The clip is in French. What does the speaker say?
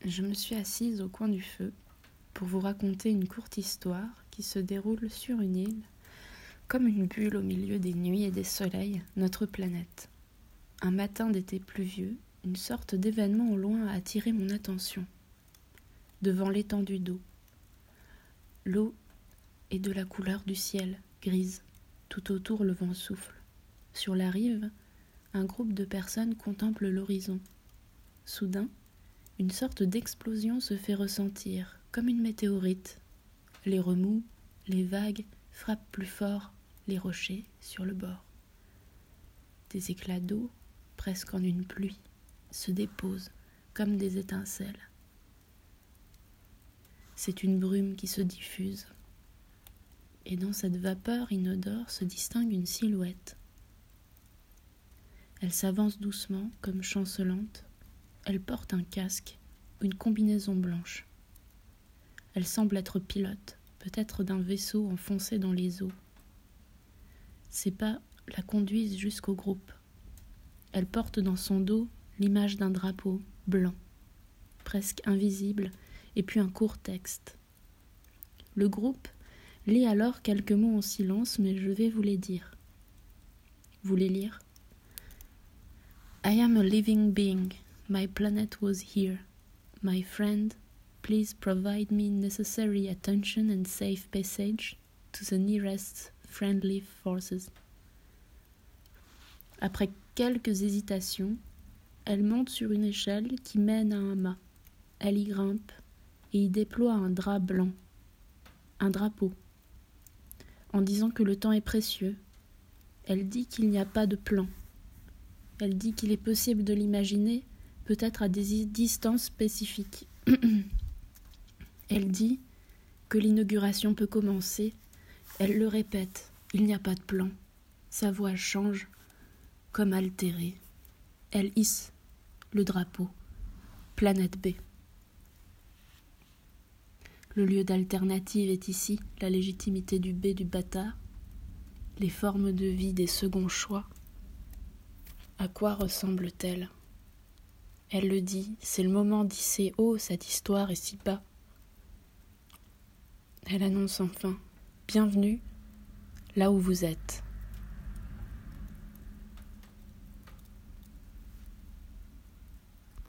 Je me suis assise au coin du feu pour vous raconter une courte histoire qui se déroule sur une île, comme une bulle au milieu des nuits et des soleils, notre planète. Un matin d'été pluvieux, une sorte d'événement au loin a attiré mon attention. Devant l'étendue d'eau. L'eau est de la couleur du ciel, grise. Tout autour, le vent souffle. Sur la rive, un groupe de personnes contemple l'horizon. Soudain, une sorte d'explosion se fait ressentir, comme une météorite. Les remous, les vagues frappent plus fort les rochers sur le bord. Des éclats d'eau, presque en une pluie, se déposent comme des étincelles. C'est une brume qui se diffuse. Et dans cette vapeur inodore se distingue une silhouette. Elle s'avance doucement, comme chancelante. Elle porte un casque, une combinaison blanche. Elle semble être pilote, peut-être d'un vaisseau enfoncé dans les eaux. Ses pas la conduisent jusqu'au groupe. Elle porte dans son dos l'image d'un drapeau blanc, presque invisible, et puis un court texte. Le groupe lit alors quelques mots en silence, mais je vais vous les dire. Vous les lire? I am a living being. My planet was here. My friend, please provide me necessary attention and safe passage to the nearest friendly forces. Après quelques hésitations, elle monte sur une échelle qui mène à un mât. Elle y grimpe et y déploie un drap blanc, un drapeau. En disant que le temps est précieux, elle dit qu'il n'y a pas de plan. Elle dit qu'il est possible de l'imaginer, peut-être à des distances spécifiques. Elle dit que l'inauguration peut commencer. Elle le répète, il n'y a pas de plan. Sa voix change, comme altérée. Elle hisse le drapeau, planète B. Le lieu d'alternative est ici, la légitimité du B du bâtard, les formes de vie des seconds choix. À quoi ressemble-t-elle? Elle le dit, c'est le moment d'hisser haut cette histoire et si bas. Elle annonce enfin, bienvenue là où vous êtes.